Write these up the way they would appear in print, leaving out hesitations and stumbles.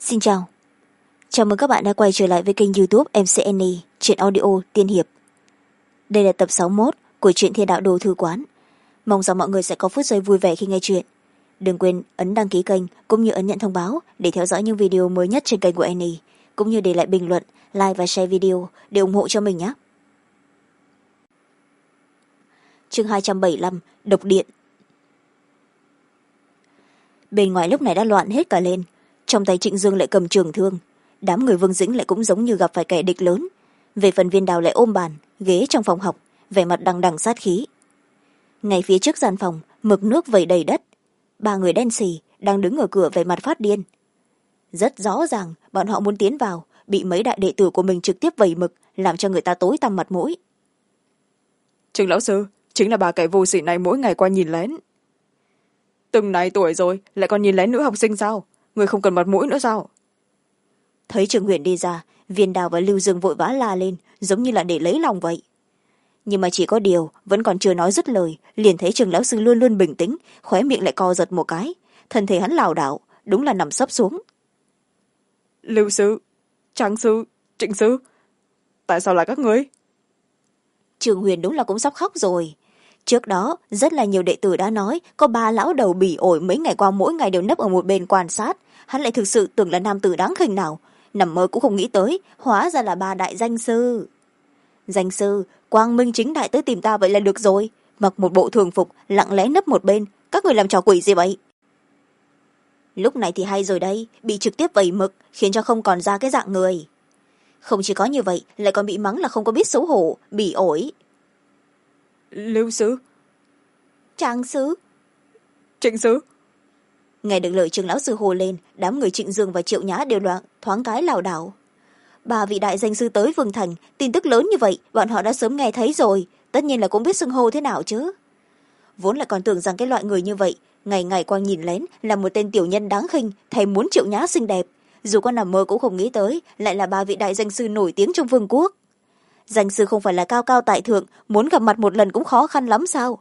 Xin chào. Chào mừng các bạn đã quay trở lại với kênh YouTube MCNE, truyện audio tiên hiệp. Đây là tập 61 của truyện Thiên Đạo Đồ Thư Quán. Mong rằng mọi người sẽ có phút giây vui vẻ khi nghe chuyện. Đừng quên ấn đăng ký kênh cũng như ấn nhận thông báo để theo dõi những video mới nhất trên kênh của Annie, cũng như để lại bình luận, like và share video để ủng hộ cho mình nhé. Chương 275, Độc Điện. Bên ngoài lúc này đã loạn hết cả lên. Trong tay Trịnh Dương lại cầm trường thương. Đám người Vương Dĩnh lại cũng giống như gặp phải kẻ địch lớn. Về phần Viên Đào lại ôm bàn ghế trong phòng học, vẻ mặt đằng đằng sát khí. Ngay phía trước gian phòng, mực nước vẩy đầy đất. Ba người đen xì đang đứng ở cửa vẻ mặt phát điên. Rất rõ ràng bọn họ muốn tiến vào, bị mấy đại đệ tử của mình trực tiếp vẩy mực, làm cho người ta tối tăm mặt mũi. Trương lão sư, chính là bà kẻ vô sỉ này mỗi ngày qua nhìn lén. Từng này tuổi rồi lại còn nhìn lén nữ học sinh sao? Người không cần mặt mũi nữa sao? Thấy Trương Huyền đi ra, Viên Đào và Lưu Dương vội vã la lên, giống như là để lấy lòng vậy. Nhưng mà chỉ có điều vẫn còn chưa nói dứt lời, liền thấy Trương lão sư luôn luôn bình tĩnh, khóe miệng lại co giật một cái, thân thể hắn lảo đảo, đúng là nằm sấp xuống. Lưu sư, Trang sư, Trịnh sư, tại sao lại các ngươi? Trương Huyền đúng là cũng sắp khóc rồi. Trước đó rất là nhiều đệ tử đã nói có ba lão đầu bỉ ổi mấy ngày qua mỗi ngày đều nấp ở một bên quan sát, hắn lại thực sự tưởng là nam tử đáng khinh nào, nằm mơ cũng không nghĩ tới hóa ra là ba đại danh sư. Danh sư quang minh chính đại tới tìm ta vậy là được rồi, mặc một bộ thường phục lặng lẽ nấp một bên, các người làm trò quỷ gì vậy? Lúc này thì hay rồi đây, bị trực tiếp vẩy mực khiến cho không còn ra cái dạng người. Không chỉ có như vậy lại còn bị mắng là không có biết xấu hổ, bỉ ổi. Lưu sư, Trang sư, Trịnh sư. nghe được lời Trương lão sư hồ lên, đám người Trịnh Dương và Triệu Nhã đều loạn thoáng cái lảo đảo. Ba vị đại danh sư tới Vương Thành, tin tức lớn như vậy bọn họ đã sớm nghe thấy rồi, tất nhiên là cũng biết xưng hô thế nào chứ. Vốn là còn tưởng rằng cái loại người như vậy ngày ngày qua nhìn lén là một tên tiểu nhân đáng khinh, thèm muốn Triệu Nhã xinh đẹp, dù có nằm mơ cũng không nghĩ tới lại là ba vị đại danh sư nổi tiếng trong vương quốc. Danh sư không phải là cao cao tại thượng, muốn gặp mặt một lần cũng khó khăn lắm sao?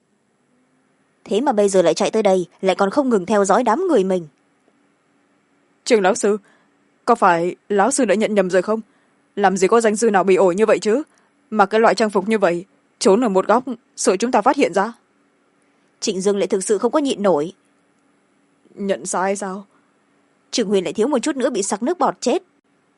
Thế mà bây giờ lại chạy tới đây, lại còn không ngừng theo dõi đám người mình. Trương lão sư, có phải lão sư đã nhận nhầm rồi không? Làm gì có danh sư nào bị ổi như vậy chứ? Mà cái loại trang phục như vậy, trốn ở một góc, sợ chúng ta phát hiện ra. Trịnh Dương lại thực sự không có nhịn nổi. Nhận sai sao? Trương Huyền lại thiếu một chút nữa bị sặc nước bọt chết.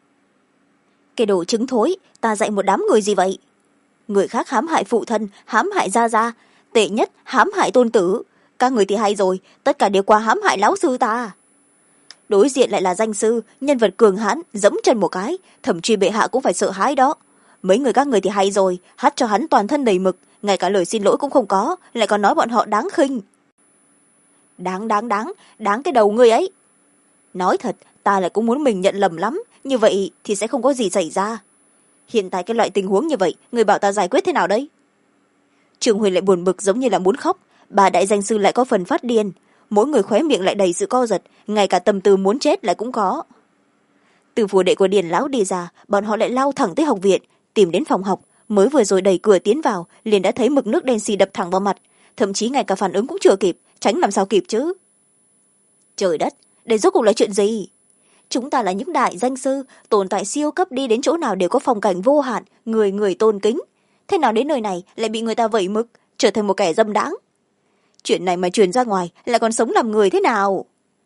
Cái đồ trứng thối, ta dạy một đám người gì vậy? Người khác hãm hại phụ thân, hãm hại gia gia, tệ nhất hãm hại tôn tử. Các người thì hay rồi, tất cả đều qua hãm hại lão sư ta. Đối diện lại là danh sư, nhân vật cường hãn, giẫm chân một cái, thậm chí bệ hạ cũng phải sợ hãi đó. Mấy người các người thì hay rồi, hắt cho hắn toàn thân đầy mực, ngay cả lời xin lỗi cũng không có, lại còn nói bọn họ đáng khinh. Đáng cái đầu ngươi ấy. Nói thật, ta lại cũng muốn mình nhận lầm lắm, như vậy thì sẽ không có gì xảy ra. Hiện tại cái loại tình huống như vậy, người bảo ta giải quyết thế nào đấy? Trường Huyền lại buồn bực giống như là muốn khóc, bà đại danh sư lại có phần phát điên, mỗi người khóe miệng lại đầy sự co giật, ngay cả tâm tư muốn chết lại cũng có. Từ phủ đệ của Điền lão đi ra, bọn họ lại lao thẳng tới học viện, tìm đến phòng học, mới vừa rồi đẩy cửa tiến vào, liền đã thấy mực nước đen xì đập thẳng vào mặt, thậm chí ngay cả phản ứng cũng chưa kịp, tránh làm sao kịp chứ. Trời đất, đây rốt cuộc là chuyện gì? Chúng ta là những đại danh sư, tồn tại siêu cấp, đi đến chỗ nào đều có phong cảnh vô hạn, người người tôn kính. Thế nào đến nơi này lại bị người ta vẩy mực, trở thành một kẻ dâm đãng? Chuyện này mà truyền ra ngoài lại còn sống làm người thế nào?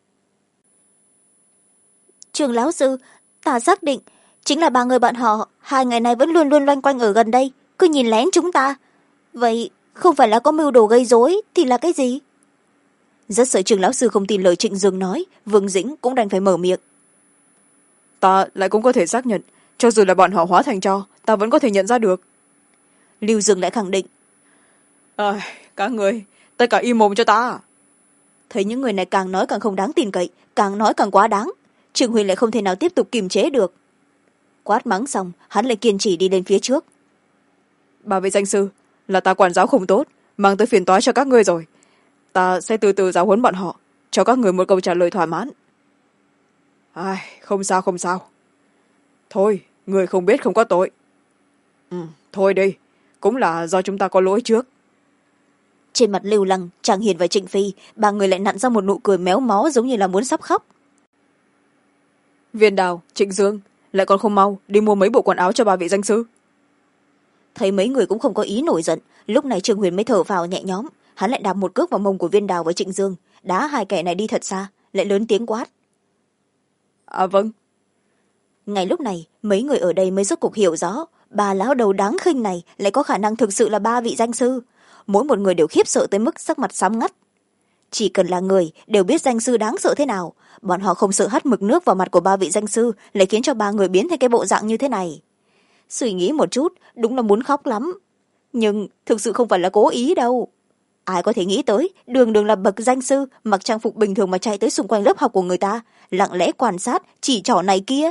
Trường lão sư, ta xác định chính là ba người bọn họ, 2 ngày nay vẫn luôn luôn loanh quanh ở gần đây, cứ nhìn lén chúng ta. Vậy không phải là có mưu đồ gây rối thì là cái gì? Rất sợ trường lão sư không tin lời Trịnh Dương nói, Vương Dĩnh cũng đành phải mở miệng. Ta lại cũng có thể xác nhận, cho dù là bọn họ hóa thành tro, ta vẫn có thể nhận ra được. Lưu Dương lại khẳng định. Các người, tất cả im mồm cho ta. Thấy những người này càng nói càng không đáng tin cậy, càng nói càng quá đáng, Trương Huyền lại không thể nào tiếp tục kiềm chế được. Quát mắng xong, hắn lại kiên trì đi lên phía trước. Bà vị danh sư, là ta quản giáo không tốt, mang tới phiền toái cho các ngươi rồi. Ta sẽ từ từ giáo huấn bọn họ, cho các người một câu trả lời thỏa mãn. Không sao không sao. Thôi, người không biết không có tội. Thôi đi, cũng là do chúng ta có lỗi trước. Trên mặt Lưu Lăng, Trang Hiền và Trịnh Phi, ba người lại nặn ra một nụ cười méo mó giống như là muốn sắp khóc. Viên Đào, Trịnh Dương, lại còn không mau đi mua mấy bộ quần áo cho ba vị danh sư. Thấy mấy người cũng không có ý nổi giận, lúc này Trương Huyền mới thở vào nhẹ nhõm. Hắn lại đạp một cước vào mông của Viên Đào với Trịnh Dương, đá hai kẻ này đi thật xa, lại lớn tiếng quát. Vâng. Ngay lúc này mấy người ở đây mới rốt cuộc hiểu rõ, bà lão đầu đáng khinh này lại có khả năng thực sự là ba vị danh sư. Mỗi một người đều khiếp sợ tới mức sắc mặt xám ngắt. Chỉ cần là người đều biết danh sư đáng sợ thế nào, bọn họ không sợ hắt mực nước vào mặt của ba vị danh sư lại khiến cho ba người biến thành cái bộ dạng như thế này. Suy nghĩ một chút đúng là muốn khóc lắm, nhưng thực sự không phải là cố ý đâu. Ai có thể nghĩ tới đường đường là bậc danh sư mặc trang phục bình thường mà chạy tới xung quanh lớp học của người ta, lặng lẽ quan sát chỉ trỏ này kia.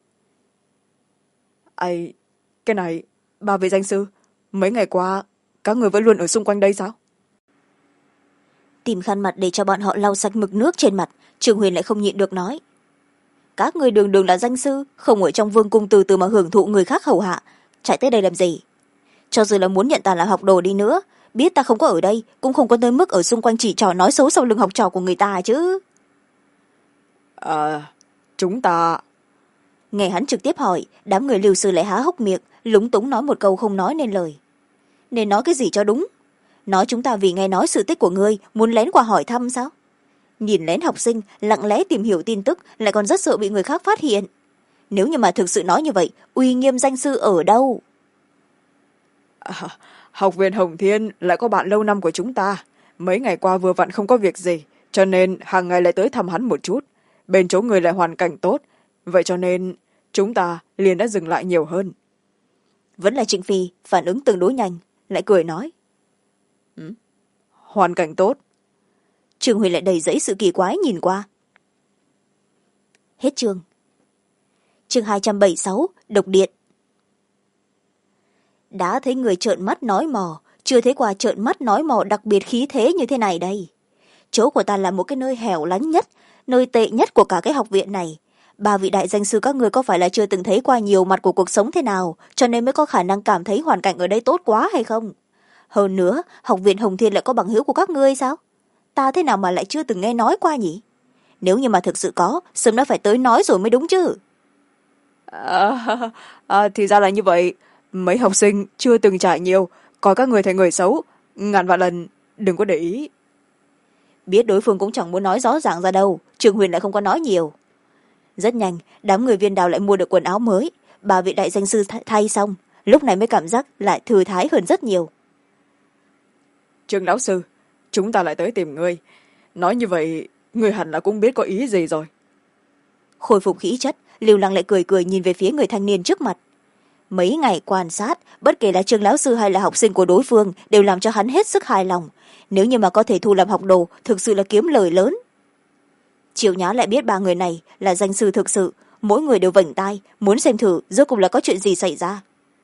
Cái này, ba vị danh sư, mấy ngày qua các người vẫn luôn ở xung quanh đây sao? Tìm khăn mặt để cho bọn họ lau sạch mực nước trên mặt, Trương Huyền lại không nhịn được nói. Các người đường đường là danh sư, không ở trong vương cung từ từ mà hưởng thụ người khác hầu hạ, chạy tới đây làm gì? Cho dù là muốn nhận ta là học đồ đi nữa, biết ta không có ở đây cũng không có tới mức ở xung quanh chỉ trò nói xấu sau lưng học trò của người ta chứ. Chúng ta... Nghe hắn trực tiếp hỏi, đám người Lưu Sư lại há hốc miệng, lúng túng nói một câu không nói nên lời. Nên nói cái gì cho đúng? Nói chúng ta vì nghe nói sự tích của ngươi muốn lén qua hỏi thăm sao? Nhìn lén học sinh lặng lẽ tìm hiểu tin tức lại còn rất sợ bị người khác phát hiện. Nếu như mà thực sự nói như vậy, uy nghiêm danh sư ở đâu? Học viện Hồng Thiên lại có bạn lâu năm của chúng ta, mấy ngày qua vừa vặn không có việc gì, cho nên hàng ngày lại tới thăm hắn một chút. Bên chỗ người lại hoàn cảnh tốt, vậy cho nên chúng ta liền đã dừng lại nhiều hơn. Vẫn là Trịnh Phi phản ứng tương đối nhanh, lại cười nói. Hoàn cảnh tốt. Trương Huyền lại đầy dẫy sự kỳ quái nhìn qua. Hết chương. Chương 276, Độc Điện. Đã thấy người trợn mắt nói mò, chưa thấy qua trợn mắt nói mò đặc biệt khí thế như thế này đây. Chỗ của ta là một cái nơi hẻo lánh nhất, nơi tệ nhất của cả cái học viện này. Ba vị đại danh sư các người có phải là chưa từng thấy qua nhiều mặt của cuộc sống thế nào, cho nên mới có khả năng cảm thấy hoàn cảnh ở đây tốt quá hay không? Hơn nữa, học viện Hồng Thiên lại có bằng hữu của các ngươi sao? Ta thế nào mà lại chưa từng nghe nói qua nhỉ? Nếu như mà thực sự có, sớm đã phải tới nói rồi mới đúng chứ. Thì ra là như vậy. Mấy học sinh chưa từng trải nhiều, coi các người thành người xấu, ngàn vạn lần đừng có để ý. Biết đối phương cũng chẳng muốn nói rõ ràng ra đâu, Trương Huyền lại không có nói nhiều. Rất nhanh, đám người Viên Đào lại mua được quần áo mới, ba vị đại danh sư thay xong, lúc này mới cảm giác lại thư thái hơn rất nhiều. Trương lão sư, chúng ta lại tới tìm ngươi. Nói như vậy, ngươi hẳn là cũng biết có ý gì rồi. Khôi phục khí chất, Lưu Lăng lại cười cười nhìn về phía người thanh niên trước mặt. Mấy ngày quan sát, bất kể là Trương lão sư hay là học sinh của đối phương đều làm cho hắn hết sức hài lòng. Nếu như mà có thể thu làm học đồ, thực sự là kiếm lời lớn. Triệu Nhã lại biết ba người này là danh sư thực sự, mỗi người đều vểnh tai, muốn xem thử rốt cuộc là có chuyện gì xảy ra.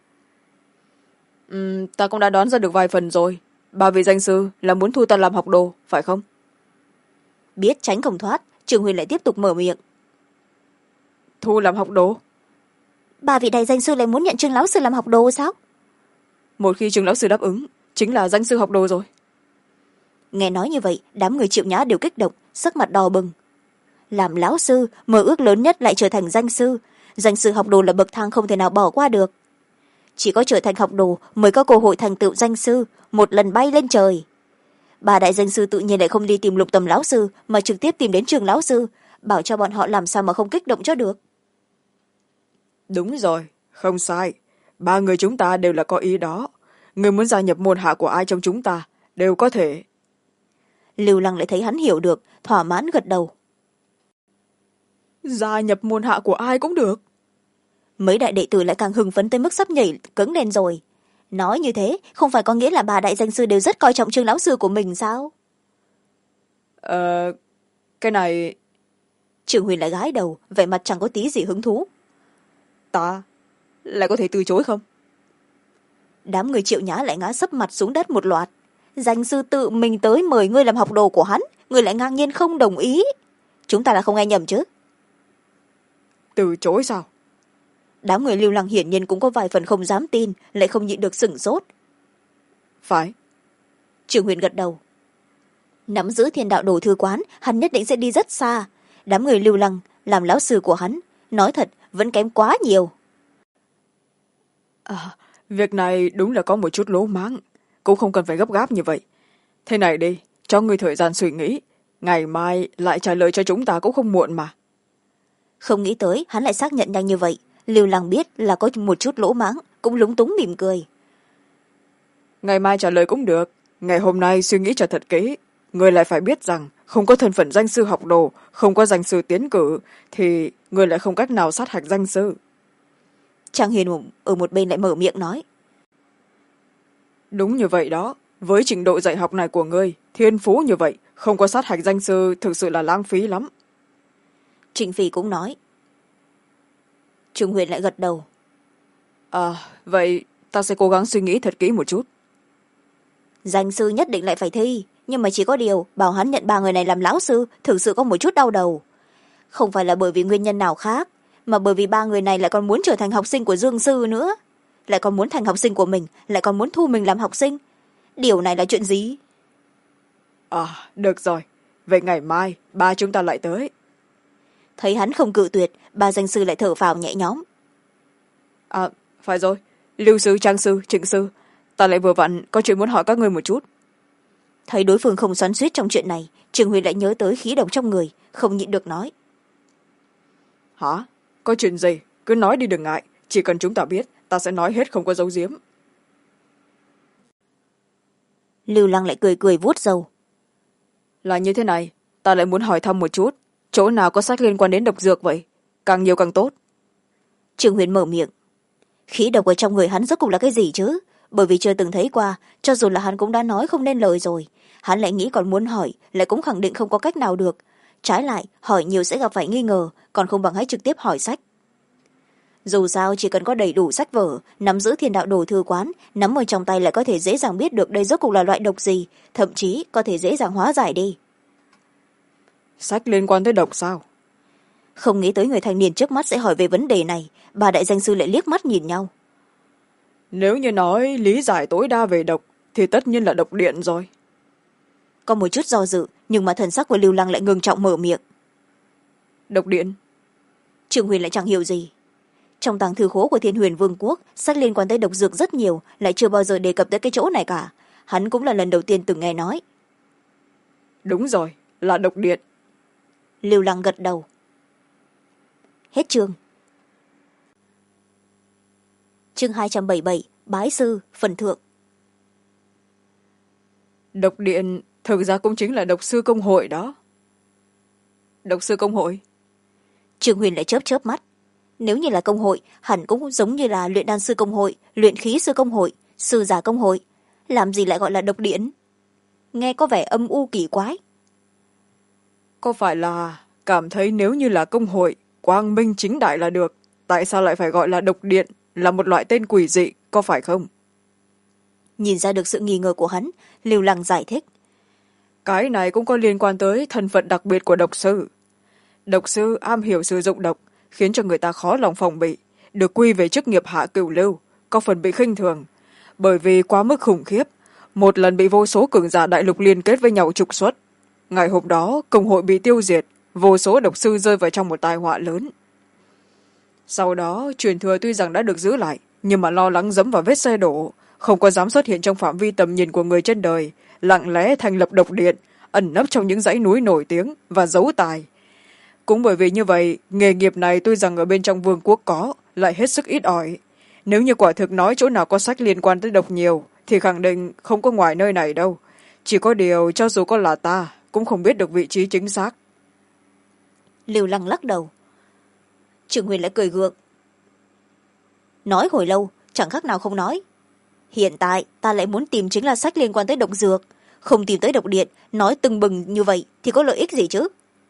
Ta cũng đã đoán ra được vài phần rồi. Ba vị danh sư là muốn thu ta làm học đồ, phải không? Biết tránh không thoát, Trương Huyền lại tiếp tục mở miệng. Thu làm học đồ? Ba vị đại danh sư lại muốn nhận Trương lão sư làm học đồ sao? Một khi Trương lão sư đáp ứng, chính là danh sư học đồ rồi. Nghe nói như vậy, đám người Triệu Nhã đều kích động, sắc mặt đỏ bừng. Làm lão sư, mơ ước lớn nhất lại trở thành danh sư. Danh sư học đồ là bậc thang không thể nào bỏ qua được. Chỉ có trở thành học đồ mới có cơ hội thành tựu danh sư, một lần bay lên trời. Ba đại danh sư tự nhiên lại không đi tìm Lục Tầm lão sư, mà trực tiếp tìm đến Trương lão sư, bảo cho bọn họ làm sao mà không kích động cho được. Đúng rồi, không sai. Ba người chúng ta đều là có ý đó. Người muốn gia nhập môn hạ của ai trong chúng ta đều có thể. Lưu Lăng lại thấy hắn hiểu được, thỏa mãn gật đầu. Gia nhập môn hạ của ai cũng được. Mấy đại đệ tử lại càng hưng phấn tới mức sắp nhảy cẫng lên rồi. Nói như thế không phải có nghĩa là ba đại danh sư đều rất coi trọng Trương lão sư của mình sao? Cái này... Trương Huyền lại gái đầu, vẻ mặt chẳng có tí gì hứng thú. Ta lại có thể từ chối không? Đám người Triệu Nhã lại ngã sấp mặt xuống đất một loạt. Danh sư tự mình tới mời ngươi làm học đồ của hắn, ngươi lại ngang nhiên không đồng ý. Chúng ta là không nghe nhầm chứ? Từ chối sao? Đám người Lưu Lăng hiển nhiên cũng có vài phần không dám tin, lại không nhịn được sửng sốt. Phải. Trương Huyền gật đầu. Nắm giữ Thiên Đạo Đồ thư quán, hắn nhất định sẽ đi rất xa. Đám người Lưu Lăng làm lão sư của hắn, nói thật vẫn kém quá nhiều. Việc này đúng là có một chút lố máng, cũng không cần phải gấp gáp như vậy. Thế này đi, cho ngươi thời gian suy nghĩ, ngày mai lại trả lời cho chúng ta cũng không muộn mà. Không nghĩ tới hắn lại xác nhận nhanh như vậy. Lưu Lăng biết là có một chút lỗ máng, cũng lúng túng mỉm cười. Ngày mai trả lời cũng được, ngày hôm nay suy nghĩ cho thật kỹ. Ngươi lại phải biết rằng không có thân phận danh sư học đồ, không có danh sư tiến cử, thì ngươi lại không cách nào sát hạch danh sư. Trang Hiền ở một bên lại mở miệng nói. Đúng như vậy đó, với trình độ dạy học này của ngươi, thiên phú như vậy, không có sát hạch danh sư thực sự là lãng phí lắm. Trịnh Phỉ cũng nói. Trương Huyền lại gật đầu. Vậy ta sẽ cố gắng suy nghĩ thật kỹ một chút. Danh sư nhất định lại phải thi, nhưng mà chỉ có điều bảo hắn nhận 3 người này làm lão sư thực sự có một chút đau đầu. Không phải là bởi vì nguyên nhân nào khác, mà bởi vì 3 người này lại còn muốn trở thành học sinh của Dương sư nữa, lại còn muốn thành học sinh của mình, lại còn muốn thu mình làm học sinh. Điều này là chuyện gì? Được rồi, vậy ngày mai ba chúng ta lại tới. Thấy hắn không cự tuyệt, 3 danh sư lại thở phào nhẹ nhõm. Phải rồi, Lưu sư, Trang sư, Trịnh sư, ta lại vừa vặn có chuyện muốn hỏi các ngươi một chút. Thấy đối phương không xoắn xuýt trong chuyện này, Trường Huy lại nhớ tới khí độc trong người, không nhịn được nói. Hả? Có chuyện gì? Cứ nói đi đừng ngại, chỉ cần chúng ta biết, ta sẽ nói hết không có giấu giếm. Lưu Lăng lại cười cười vuốt râu. Là như thế này, ta lại muốn hỏi thăm một chút, chỗ nào có sách liên quan đến độc dược vậy? Càng nhiều càng tốt. Trường Huyền mở miệng. Khí độc ở trong người hắn rốt cuộc là cái gì chứ? Bởi vì chưa từng thấy qua, cho dù là hắn cũng đã nói không nên lời rồi. Hắn lại nghĩ còn muốn hỏi, lại cũng khẳng định không có cách nào được. Trái lại, hỏi nhiều sẽ gặp phải nghi ngờ, còn không bằng hãy trực tiếp hỏi sách. Dù sao chỉ cần có đầy đủ sách vở, nắm giữ thiên đạo đồ thư quán, nắm ở trong tay lại có thể dễ dàng biết được đây rốt cuộc là loại độc gì, thậm chí có thể dễ dàng hóa giải đi. Sách liên quan tới độc sao? Không nghĩ tới người thanh niên trước mắt sẽ hỏi về vấn đề này, 3 đại danh sư lại liếc mắt nhìn nhau. Nếu như nói lý giải tối đa về độc, thì tất nhiên là độc điện rồi. Có một chút do dự, nhưng mà thần sắc của Lưu Lăng lại ngưng trọng mở miệng. Độc điện? Trường Huyền lại chẳng hiểu gì. Trong tàng thư khố của Thiên Huyền Vương quốc, sách liên quan tới độc dược rất nhiều, lại chưa bao giờ đề cập tới cái chỗ này cả. Hắn cũng là lần đầu tiên từng nghe nói. Đúng rồi, là độc điện. Lưu Lăng gật đầu. Hết chương. Chương 277, Bái sư, phần thượng. Độc điện thực ra cũng chính là độc sư công hội đó. Độc sư công hội? Trường Huyền lại chớp chớp mắt. Nếu như là công hội, hẳn cũng giống như là luyện đan sư công hội, luyện khí sư công hội, sư giả công hội. Làm gì lại gọi là độc điện? Nghe có vẻ âm u kỳ quái. Có phải là cảm thấy nếu như là công hội, quang minh chính đại là được, tại sao lại phải gọi là độc điện, là một loại tên quỷ dị, có phải không? Nhìn ra được sự nghi ngờ của hắn, Lưu Lăng giải thích. Cái này cũng có liên quan tới thân phận đặc biệt của độc sư. Độc sư am hiểu sử dụng độc, khiến cho người ta khó lòng phòng bị, được quy về chức nghiệp hạ cửu lưu, có phần bị khinh thường. Bởi vì quá mức khủng khiếp, một lần bị vô số cường giả đại lục liên kết với nhau trục xuất. Ngày hôm đó, công hội bị tiêu diệt, vô số độc sư rơi vào trong một tai họa lớn. Sau đó, truyền thừa tuy rằng đã được giữ lại, nhưng mà lo lắng dẫm vào vết xe đổ, không có dám xuất hiện trong phạm vi tầm nhìn của người trên đời, lặng lẽ thành lập độc điện, ẩn nấp trong những dãy núi nổi tiếng và giấu tài. Cũng bởi vì như vậy, nghề nghiệp này tuy rằng ở bên trong vương quốc có, lại hết sức ít ỏi. Nếu như quả thực nói chỗ nào có sách liên quan tới độc nhiều, thì khẳng định không có ngoài nơi này đâu. Chỉ có điều, cho dù có là ta, cũng không biết được vị trí chính xác. Lưu Lăng lắc đầu. Trường Huyền lại cười gượng. Nói hồi lâu, chẳng khác nào không nói. Hiện tại, ta lại muốn tìm chính là sách liên quan tới độc dược. Không tìm tới độc điện, nói tưng bừng như vậy thì có lợi ích gì chứ?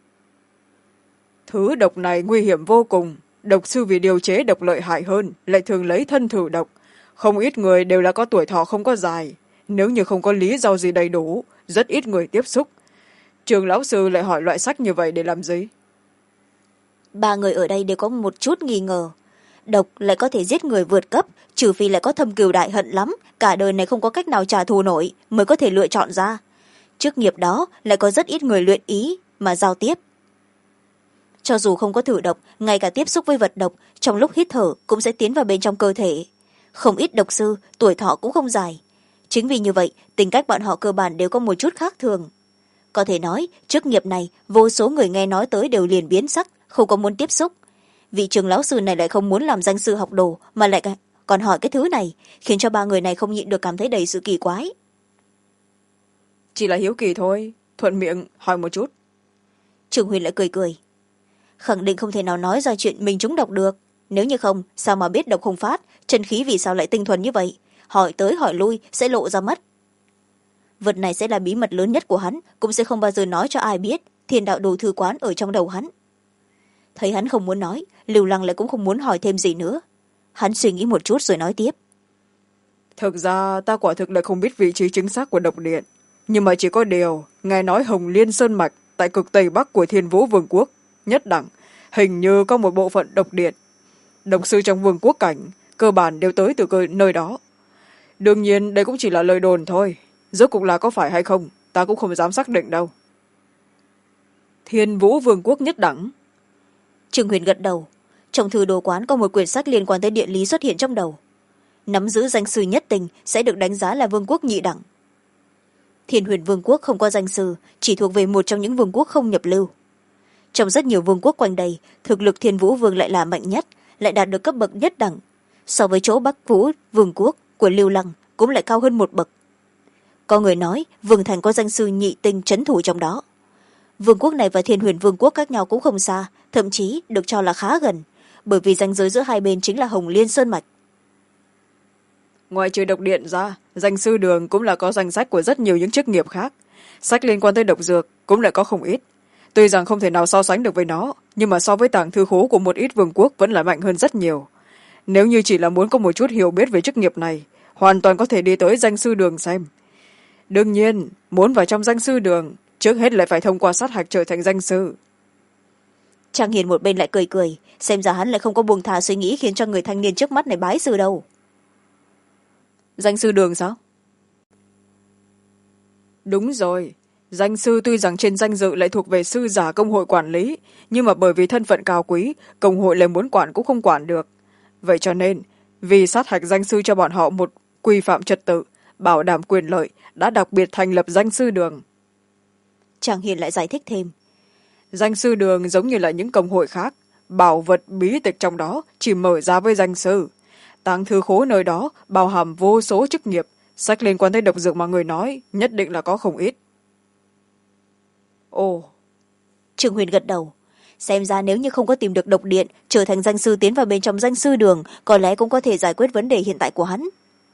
Thứ độc này nguy hiểm vô cùng. Độc sư vì điều chế độc lợi hại hơn, lại thường lấy thân thử độc. Không ít người đều là có tuổi thọ không có dài. Nếu như không có lý do gì đầy đủ, rất ít người tiếp xúc. Trường lão sư lại hỏi loại sách như vậy để làm gì? 3 người ở đây đều có một chút nghi ngờ. Độc lại có thể giết người vượt cấp, trừ phi lại có thâm cừu đại hận lắm, cả đời này không có cách nào trả thù nổi, mới có thể lựa chọn ra. Chức nghiệp đó lại có rất ít người luyện ý mà giao tiếp. cho dù không có thử độc, ngay cả tiếp xúc với vật độc trong lúc hít thở cũng sẽ tiến vào bên trong cơ thể. Không ít độc sư tuổi thọ cũng không dài. Chính vì như vậy tính cách bọn họ cơ bản đều có một chút khác thường. Có thể nói chức nghiệp này vô số người nghe nói tới đều liền biến sắc, không có muốn tiếp xúc. Vị trường lão sư này lại không muốn làm danh sư học đồ mà lại còn hỏi cái thứ này, khiến cho ba người này không nhịn được cảm thấy đầy sự kỳ quái. Chỉ là hiếu kỳ thôi, thuận miệng hỏi một chút. Trường Huyền lại cười cười. Khẳng định không thể nào nói ra chuyện mình trúng độc được. Nếu như không, sao mà biết độc không phát, chân khí vì sao lại tinh thuần như vậy. Hỏi tới hỏi lui sẽ lộ ra mất. Vật này sẽ là bí mật lớn nhất của hắn, cũng sẽ không bao giờ nói cho ai biết. Thiên đạo đồ thư quán ở trong đầu hắn. Thấy hắn không muốn nói, Lưu Lăng lại cũng không muốn hỏi thêm gì nữa. Hắn suy nghĩ một chút rồi nói tiếp. Thực ra ta quả thực là không biết vị trí chính xác của độc điện, nhưng mà chỉ có điều nghe nói Hồng Liên Sơn Mạch tại cực tây bắc của Thiên Vũ Vương quốc nhất đẳng hình như có một bộ phận độc điện. Độc sư trong vương quốc cảnh cơ bản đều tới từ nơi đó. Đương nhiên đây cũng chỉ là lời đồn thôi, rốt cuộc là có phải hay không ta cũng không dám xác định đâu. Thiên Vũ Vương quốc nhất đẳng. Trương Huyền gật đầu. Trong thư đồ quán có một quyển sách liên quan tới địa lý xuất hiện trong đầu. Nắm giữ danh sư nhất tình sẽ được đánh giá là vương quốc nhị đẳng. Thiên Huyền Vương quốc không có danh sư, chỉ thuộc về một trong những vương quốc không nhập lưu. Trong rất nhiều vương quốc quanh đây, thực lực Thiên Vũ Vương lại là mạnh nhất, lại đạt được cấp bậc nhất đẳng. So với chỗ Bắc Vũ Vương quốc của Lưu Lăng cũng lại cao hơn một bậc. Có người nói Vương Thành có danh sư nhị tinh trấn thủ trong đó. Vương quốc này và Thiên Huyền Vương quốc cách nhau cũng không xa, thậm chí được cho là khá gần, bởi vì ranh giới giữa hai bên chính là Hồng Liên Sơn Mạch. Ngoài trừ độc điện ra, danh sư đường cũng là có danh sách của rất nhiều những chức nghiệp khác. Sách liên quan tới độc dược cũng lại có không ít. Tuy rằng không thể nào so sánh được với nó, nhưng mà so với tàng thư khố của một ít vương quốc vẫn là mạnh hơn rất nhiều. Nếu như chỉ là muốn có một chút hiểu biết về chức nghiệp này, hoàn toàn có thể đi tới danh sư đường xem. Đương nhiên, muốn vào trong danh sư đường, trước hết lại phải thông qua sát hạch trở thành danh sư. Trang Hiền một bên lại cười cười, xem ra hắn lại không có buông thà suy nghĩ khiến cho người thanh niên trước mắt này bái sư đâu. Danh sư đường sao? Đúng rồi, danh sư tuy rằng trên danh dự lại thuộc về sư giả công hội quản lý, nhưng mà bởi vì thân phận cao quý, công hội lại muốn quản cũng không quản được. Vậy cho nên, vì sát hạch danh sư cho bọn họ một quy phạm trật tự, bảo đảm quyền lợi, đã đặc biệt thành lập danh sư đường. Trang Hiền lại giải thích thêm. Danh sư đường giống như là những công hội khác, bảo vật bí tịch trong đó chỉ mở ra với danh sư. Tàng thư khố nơi đó bao hàm vô số chức nghiệp, sách liên quan tới độc dược mà người nói nhất định là có không ít. Ồ. Trương Huyền gật đầu. Xem ra nếu như không có tìm được độc điện, trở thành danh sư tiến vào bên trong danh sư đường, có lẽ cũng có thể giải quyết vấn đề hiện tại của hắn.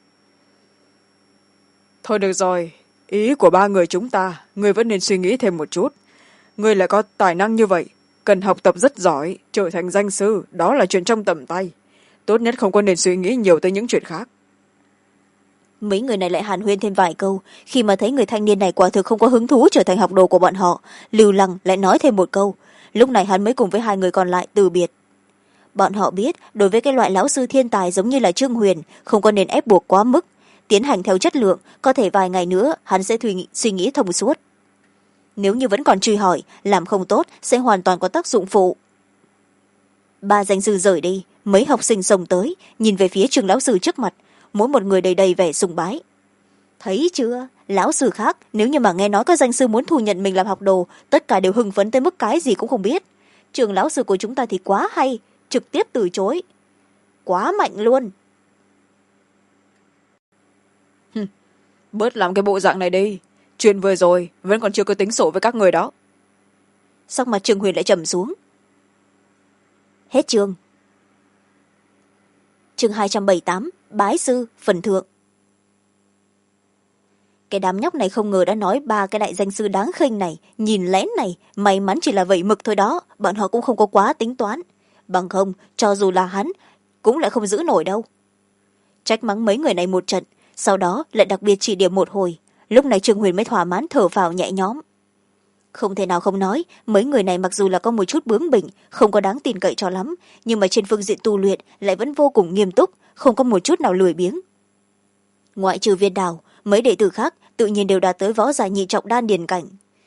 Thôi được rồi, ý của ba người chúng ta, người vẫn nên suy nghĩ thêm một chút. Người lại có tài năng như vậy, cần học tập rất giỏi, trở thành danh sư, đó là chuyện trong tầm tay. Tốt nhất không có nên suy nghĩ nhiều tới những chuyện khác. Mấy người này lại hàn huyên thêm vài câu, khi mà thấy người thanh niên này quả thực không có hứng thú trở thành học đồ của bọn họ, Lưu Lăng lại nói thêm một câu. Lúc này hắn mới cùng với hai người còn lại từ biệt. Bọn họ biết đối với cái loại lão sư thiên tài giống như là Trương Huyền không có nên ép buộc quá mức, tiến hành theo chất lượng, có thể vài ngày nữa hắn sẽ suy nghĩ thông suốt. Nếu như vẫn còn truy hỏi, làm không tốt sẽ hoàn toàn có tác dụng phụ. Ba danh sư rời đi, mấy học sinh xông tới, nhìn về phía Trương lão sư trước mặt, mỗi một người đầy đầy vẻ sùng bái. Thấy chưa, lão sư khác nếu như mà nghe nói có danh sư muốn thu nhận mình làm học đồ, tất cả đều hưng phấn tới mức cái gì cũng không biết. Trường lão sư của chúng ta thì quá hay, trực tiếp từ chối. Quá mạnh luôn. Bớt làm cái bộ dạng này đi, chuyện vừa rồi vẫn còn chưa có tính sổ với các người đó. Sắc mặt Trương Huyền lại trầm xuống. Hết chương. Chương 278, bái sư phần thượng. Cái đám nhóc này không ngờ đã nói ba cái đại danh sư đáng khinh này, nhìn lén này, may mắn chỉ là vẩy mực thôi đó, bọn họ cũng không có quá tính toán. Bằng không, cho dù là hắn, cũng lại không giữ nổi đâu. Trách mắng mấy người này một trận, sau đó lại đặc biệt chỉ điểm một hồi, lúc này Trương Huyền mới thỏa mãn thở phào nhẹ nhõm. Không thể nào không nói, mấy người này mặc dù là có một chút bướng bỉnh, không có đáng tin cậy cho lắm, nhưng mà trên phương diện tu luyện lại vẫn vô cùng nghiêm túc, không có một chút nào lười biếng. Ngoại trừ Viên Đào, mấy đệ tử khác tự nhiên đều đạt tới võ giả nhị trọng đan điền cảnh.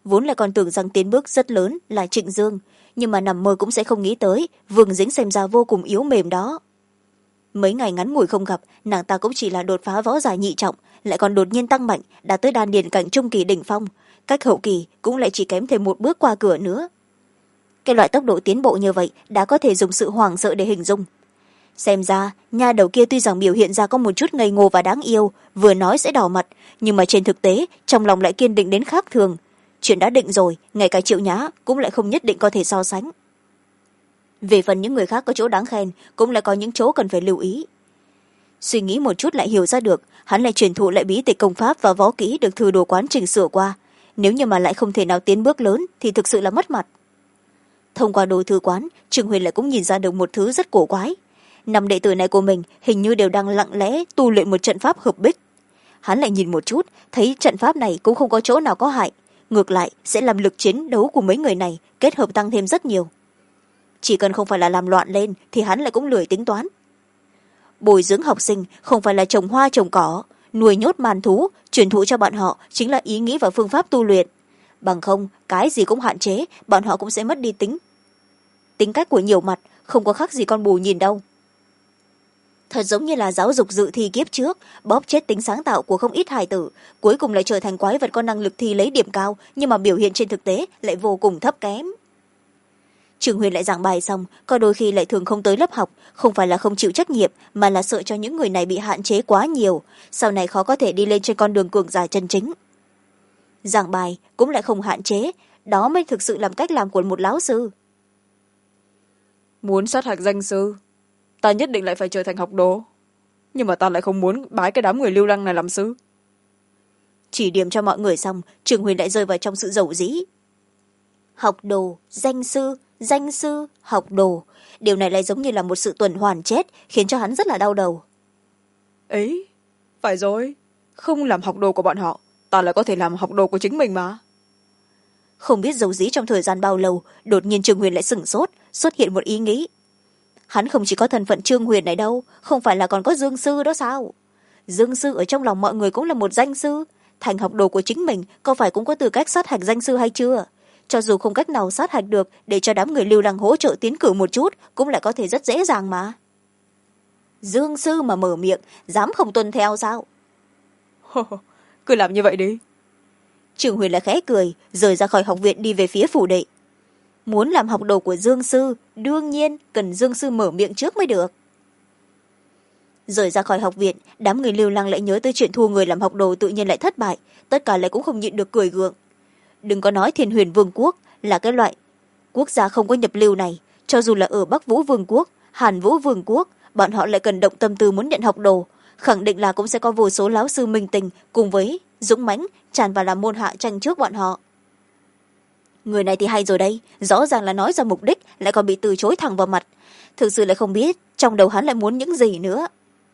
vốn là còn tưởng rằng tiến bước rất lớn là Trịnh Dương, nhưng mà nằm mơ cũng sẽ không nghĩ tới Vương Dĩnh xem ra vô cùng yếu mềm đó. Mấy ngày ngắn ngủi không gặp, nàng ta cũng chỉ là đột phá võ giả nhị trọng, lại còn đột nhiên tăng mạnh đạt tới đan điền cảnh trung kỳ đỉnh phong, cách hậu kỳ cũng lại chỉ kém thêm một bước qua cửa nữa. Cái loại tốc độ tiến bộ như vậy đã có thể dùng sự hoảng sợ để hình dung. Xem ra nha đầu kia tuy rằng biểu hiện ra có một chút ngây ngô và đáng yêu, vừa nói sẽ đỏ mặt, nhưng mà trên thực tế trong lòng lại kiên định đến khác thường. Chuyện đã định rồi, ngay cả Triệu Nhã cũng lại không nhất định có thể so sánh. Về phần những người khác có chỗ đáng khen, cũng lại có những chỗ cần phải lưu ý. Suy nghĩ một chút lại hiểu ra được, hắn lại truyền thụ lại bí tịch công pháp và võ kỹ được Thư Đồ Quán chỉnh sửa qua. Nếu như mà lại không thể nào tiến bước lớn thì thực sự là mất mặt. Thông qua đồ thư quán, Trương Huyền lại cũng nhìn ra được một thứ rất cổ quái. 5 đệ tử này của mình hình như đều đang lặng lẽ tu luyện một trận pháp hợp bích. Hắn lại nhìn một chút, thấy trận pháp này cũng không có chỗ nào có hại, ngược lại sẽ làm lực chiến đấu của mấy người này kết hợp tăng thêm rất nhiều. Chỉ cần không phải là làm loạn lên thì hắn lại cũng lười tính toán. Bồi dưỡng học sinh không phải là trồng hoa trồng cỏ, nuôi nhốt màn thú, truyền thụ cho bọn họ chính là ý nghĩ và phương pháp tu luyện. Bằng không, cái gì cũng hạn chế, bọn họ cũng sẽ mất đi tính cách của nhiều mặt, không có khác gì con bù nhìn đâu. Thật giống như là giáo dục dự thi kiếp trước, bóp chết tính sáng tạo của không ít hài tử, cuối cùng lại trở thành quái vật có năng lực thi lấy điểm cao, nhưng mà biểu hiện trên thực tế lại vô cùng thấp kém. Trường Huyền lại giảng bài xong, có đôi khi lại thường không tới lớp học, không phải là không chịu trách nhiệm, mà là sợ cho những người này bị hạn chế quá nhiều, sau này khó có thể đi lên trên con đường cường giả chân chính. Giảng bài cũng lại không hạn chế, đó mới thực sự làm cách làm của một lão sư. Muốn sát hạch danh sư, ta nhất định lại phải trở thành học đồ, nhưng mà ta lại không muốn bái cái đám người lưu lăng này làm sư. Chỉ điểm cho mọi người xong, Trường Huyền lại rơi vào trong sự dầu dĩ. Học đồ, danh sư, học đồ, điều này lại giống như là một sự tuần hoàn chết, khiến cho hắn rất là đau đầu. Ấy, phải rồi, không làm học đồ của bọn họ, ta lại có thể làm học đồ của chính mình mà. Không biết dầu dĩ trong thời gian bao lâu, đột nhiên Trương Huyền lại sửng sốt, xuất hiện một ý nghĩ. Hắn không chỉ có thân phận Trương Huyền này đâu, không phải là còn có Dương Sư đó sao? Dương Sư ở trong lòng mọi người cũng là một danh sư, thành học đồ của chính mình có phải cũng có tư cách sát hạch danh sư hay chưa? Cho dù không cách nào sát hạch được, để cho đám người lưu lăng hỗ trợ tiến cử một chút, cũng lại có thể rất dễ dàng mà. Dương Sư mà mở miệng, dám không tuân theo sao? Cứ làm như vậy đi. Trường Huyền lại khẽ cười, rời ra khỏi học viện đi về phía phủ đệ. Muốn làm học đồ của Dương Sư, đương nhiên cần Dương Sư mở miệng trước mới được. Rời ra khỏi học viện, đám người lưu lăng lại nhớ tới chuyện thu người làm học đồ tự nhiên lại thất bại, tất cả lại cũng không nhịn được cười gượng. Đừng có nói Thiên Huyền Vương quốc là cái loại quốc gia không có nhập lưu này, cho dù là ở Bắc Vũ Vương quốc, Hàn Vũ Vương quốc, bọn họ lại cần động tâm tư muốn nhận học đồ, khẳng định là cũng sẽ có vô số lão sư minh tình cùng với dũng mãnh tràn vào làm môn hạ tranh trước bọn họ. Người này thì hay rồi đây, rõ ràng là nói ra mục đích lại còn bị từ chối thẳng vào mặt, thực sự lại không biết trong đầu hắn lại muốn những gì nữa.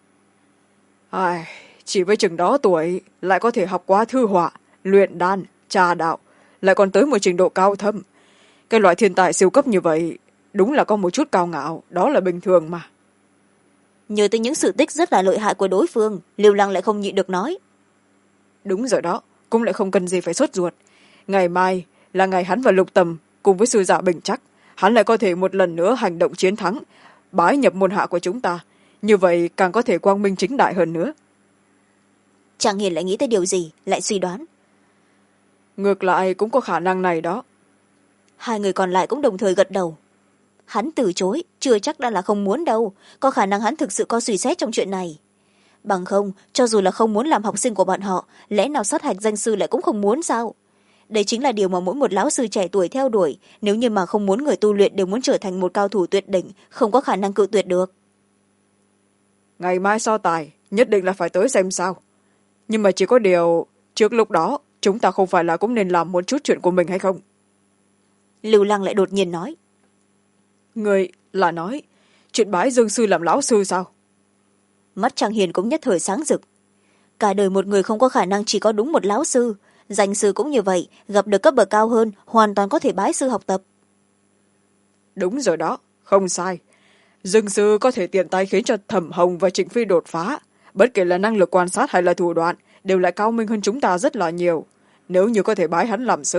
Chỉ với chừng đó tuổi lại có thể học qua thư họa, luyện đan, trà đạo, lại còn tới một trình độ cao thâm. Cái loại thiên tài siêu cấp như vậy đúng là có một chút cao ngạo, đó là bình thường mà. Nhớ tới những sự tích rất là lợi hại của đối phương, Lưu Lăng lại không nhịn được nói. Đúng rồi đó, cũng lại không cần gì phải sốt ruột. Ngày mai là ngày hắn và Lục Tầm cùng với sư giả Bình Chắc, hắn lại có thể một lần nữa hành động chiến thắng, bái nhập môn hạ của chúng ta, như vậy càng có thể quang minh chính đại hơn nữa. Trang Hiền lại nghĩ tới điều gì, lại suy đoán. Ngược lại cũng có khả năng này đó. Hai người còn lại cũng đồng thời gật đầu. Hắn từ chối, chưa chắc đã là không muốn đâu, có khả năng hắn thực sự có suy xét trong chuyện này. Bằng không, cho dù là không muốn làm học sinh của bọn họ, lẽ nào sát hạch danh sư lại cũng không muốn sao? Đây chính là điều mà mỗi một lão sư trẻ tuổi theo đuổi, nếu như mà không muốn người tu luyện đều muốn trở thành một cao thủ tuyệt đỉnh, không có khả năng cự tuyệt được. Ngày mai so tài, nhất định là phải tới xem sao. Nhưng mà chỉ có điều, trước lúc đó, chúng ta không phải là cũng nên làm một chút chuyện của mình hay không? Lưu Lăng lại đột nhiên nói. Người là nói, chuyện bái Dương sư làm lão sư sao? Mắt Trang Hiền cũng nhất thời sáng rực. Cả đời một người không có khả năng chỉ có đúng một lão sư, danh sư cũng như vậy, gặp được cấp bậc cao hơn, hoàn toàn có thể bái sư học tập. Đúng rồi đó, không sai. Dương sư có thể tiện tay khiến cho Thẩm Hồng và Trịnh Phi đột phá, bất kể là năng lực quan sát hay là thủ đoạn, đều lại cao minh hơn chúng ta rất là nhiều. Nếu như có thể bái hắn làm sư,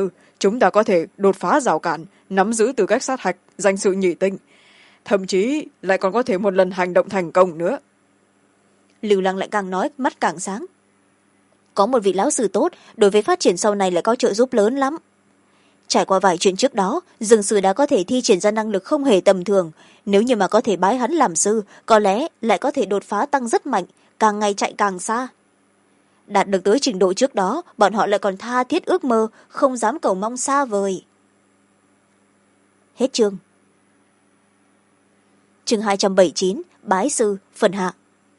chúng ta có thể đột phá rào cản, nắm giữ tư cách sát hạch danh sự nhị tinh, thậm chí lại còn có thể một lần hành động thành công nữa. Lưu Lăng lại càng nói mắt càng sáng. Có một vị lão sư tốt đối với phát triển sau này lại có trợ giúp lớn lắm. Trải qua vài chuyện trước đó, Dương sư đã có thể thi triển ra năng lực không hề tầm thường. Nếu như mà có thể bái hắn làm sư, có lẽ lại có thể đột phá tăng rất mạnh, càng ngày chạy càng xa. Đạt được tới trình độ trước đó, bọn họ lại còn tha thiết ước mơ, không dám cầu mong xa vời. Hết chương. Chương 279, bái sư, phần hạ.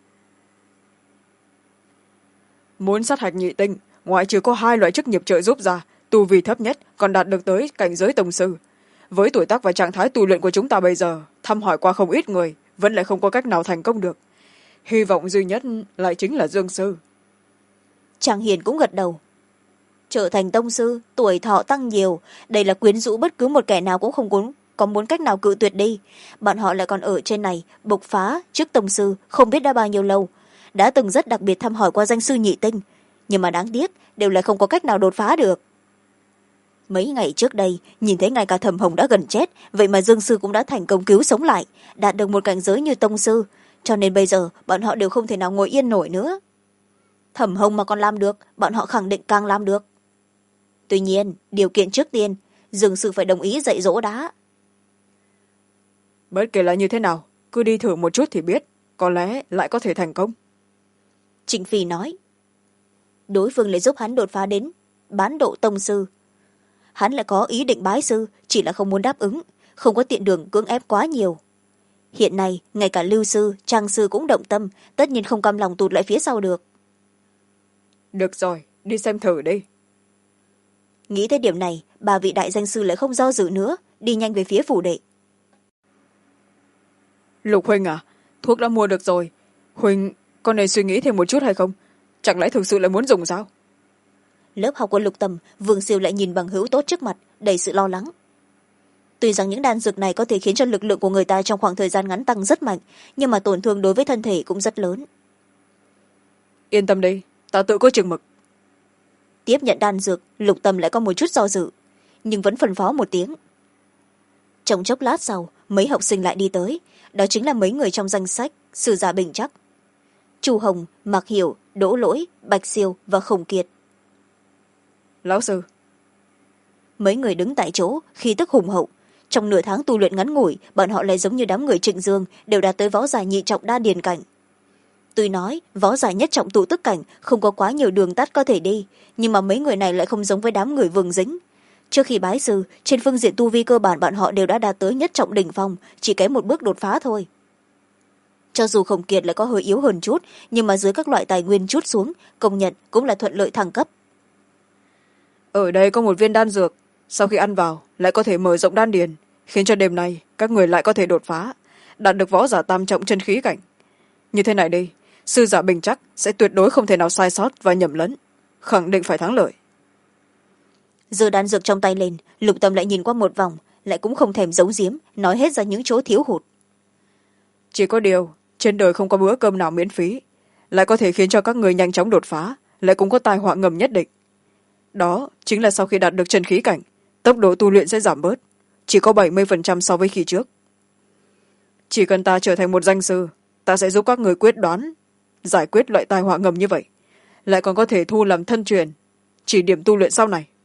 Muốn sát hạch nhị tinh, ngoại trừ có 2 loại chức nghiệp trợ giúp ra, tu vi thấp nhất còn đạt được tới cảnh giới tông sư. Với tuổi tác và trạng thái tu luyện của chúng ta bây giờ, thăm hỏi qua không ít người, vẫn lại không có cách nào thành công được. Hy vọng duy nhất lại chính là Dương sư. Trang Hiền cũng gật đầu. Trở thành tông sư, tuổi thọ tăng nhiều, đây là quyến rũ bất cứ một kẻ nào cũng không có muốn cách nào cự tuyệt đi. Bọn họ lại còn ở trên này, bộc phá trước tông sư, không biết đã bao nhiêu lâu. Đã từng rất đặc biệt thăm hỏi qua danh sư nhị tinh, nhưng mà đáng tiếc, đều là không có cách nào đột phá được. Mấy ngày trước đây, nhìn thấy ngay cả Thẩm Hồng đã gần chết, vậy mà Dương sư cũng đã thành công cứu sống lại, đạt được một cảnh giới như tông sư, cho nên bây giờ bọn họ đều không thể nào ngồi yên nổi nữa. Thẩm Hồng mà còn làm được, bọn họ khẳng định càng làm được. Tuy nhiên, điều kiện trước tiên, Dương sư phải đồng ý dạy dỗ đã. Bất kể là như thế nào, cứ đi thử một chút thì biết, có lẽ lại có thể thành công. Trịnh Phi nói. Đối phương lại giúp hắn đột phá đến bán độ tông sư. Hắn lại có ý định bái sư, chỉ là không muốn đáp ứng, không có tiện đường cưỡng ép quá nhiều. Hiện nay, ngay cả Lưu sư, Trang sư cũng động tâm, tất nhiên không cam lòng tụt lại phía sau được. Được rồi, đi xem thử đi. Nghĩ tới điểm này, 3 vị đại danh sư lại không do dự nữa, đi nhanh về phía phủ đệ. Lục huynh à, thuốc đã mua được rồi. Huynh có nên suy nghĩ thêm một chút hay không? Chẳng lẽ thực sự lại muốn dùng sao? Lớp học của Lục Tầm, Vương Siêu lại nhìn bằng hữu tốt trước mặt, đầy sự lo lắng. Tuy rằng những đan dược này có thể khiến cho lực lượng của người ta trong khoảng thời gian ngắn tăng rất mạnh, nhưng mà tổn thương đối với thân thể cũng rất lớn. Yên tâm đi, ta tự có chừng mực. Tiếp nhận đan dược, Lục Tầm lại có một chút do dự, nhưng vẫn phân phó một tiếng. Trong chốc lát sau, mấy học sinh lại đi tới, đó chính là mấy người trong danh sách Sử Gia Bình Chắc. Chu Hồng, Mạc Hiểu, Đỗ Lỗi, Bạch Siêu và Khổng Kiệt. Lão sư. Mấy người đứng tại chỗ, khí tức hùng hậu. Trong nửa tháng tu luyện ngắn ngủi, bọn họ lại giống như đám người Trịnh Dương, đều đạt tới võ giải nhị trọng đa điền cảnh. Tuy nói võ giải nhất trọng tụ tức cảnh không có quá nhiều đường tắt có thể đi, nhưng mà mấy người này lại không giống với đám người Vương Dính. Trước khi bái sư, trên phương diện tu vi cơ bản bọn họ đều đã đạt tới nhất trọng đỉnh phong, chỉ kém một bước đột phá thôi. Cho dù Khổng Kiệt lại có hơi yếu hơn chút, nhưng mà dưới các loại tài nguyên chút xuống, công nhận cũng là thuận lợi thăng cấp. Ở đây có một viên đan dược, sau khi ăn vào lại có thể mở rộng đan điền, khiến cho đêm nay các người lại có thể đột phá, đạt được võ giả tam trọng chân khí cảnh. Như thế này đi, sư giả Bình Chắc sẽ tuyệt đối không thể nào sai sót và nhầm lẫn, khẳng định phải thắng lợi. Giơ đan dược trong tay lên, Lục Tâm lại nhìn qua một vòng, lại cũng không thèm giấu giếm, nói hết ra những chỗ thiếu hụt. Chỉ có điều, trên đời không có bữa cơm nào miễn phí, lại có thể khiến cho các người nhanh chóng đột phá, lại cũng có tai họa ngầm nhất định. Đó chính là sau khi đạt được chân khí cảnh, tốc độ tu luyện sẽ giảm bớt, chỉ có 70% so với khi trước. Chỉ cần ta trở thành một danh sư, ta sẽ giúp các người quyết đoán, giải quyết loại tai họa ngầm như vậy, lại còn có thể thu làm thân truyền, chỉ điểm tu luyện sau này.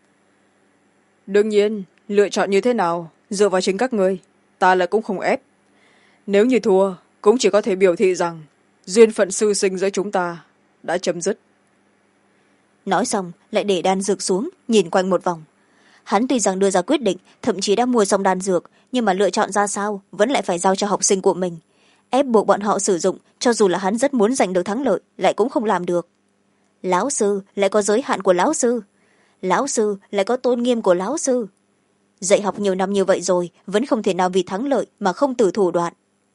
Đương nhiên, lựa chọn như thế nào, dựa vào chính các người, ta lại cũng không ép. Nếu như thua, cũng chỉ có thể biểu thị rằng duyên phận sư sinh giữa chúng ta đã chấm dứt. Nói xong, lại để đan dược xuống, nhìn quanh một vòng. Hắn tuy rằng đưa ra quyết định, thậm chí đã mua xong đan dược, nhưng mà lựa chọn ra sao, vẫn lại phải giao cho học sinh của mình. Ép buộc bọn họ sử dụng, cho dù là hắn rất muốn giành được thắng lợi, lại cũng không làm được. Lão sư lại có giới hạn của lão sư. Lão sư lại có tôn nghiêm của lão sư. Dạy học nhiều năm như vậy rồi, vẫn không thể nào vì thắng lợi mà không từ thủ đoạn.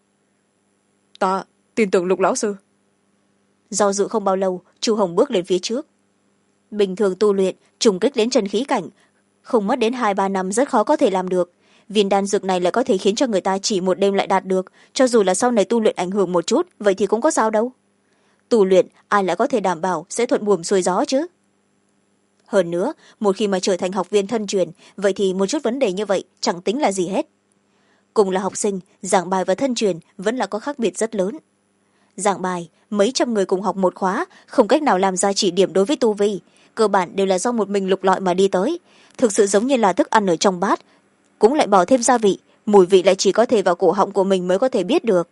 Ta tin tưởng Lục lão sư. Do dự không bao lâu, Chu Hồng bước lên phía trước. Bình thường tu luyện, trùng kích đến chân khí cảnh, không mất đến 2-3 năm rất khó có thể làm được. Viên đan dược này lại có thể khiến cho người ta chỉ một đêm lại đạt được, cho dù là sau này tu luyện ảnh hưởng một chút, vậy thì cũng có sao đâu. Tu luyện, ai lại có thể đảm bảo sẽ thuận buồm xuôi gió chứ? hơn nữa một khi mà trở thành học viên thân truyền vậy thì một chút vấn đề như vậy chẳng tính là gì hết. Cùng là học sinh, giảng bài và thân truyền vẫn là có khác biệt rất lớn. Giảng bài mấy trăm người cùng học một khóa, không cách nào làm ra chỉ điểm đối với tu vi, cơ bản đều là do một mình lục lọi mà đi tới, thực sự giống như là thức ăn ở trong bát, cũng lại bỏ thêm gia vị, mùi vị lại chỉ có thể vào cổ họng của mình mới có thể biết được.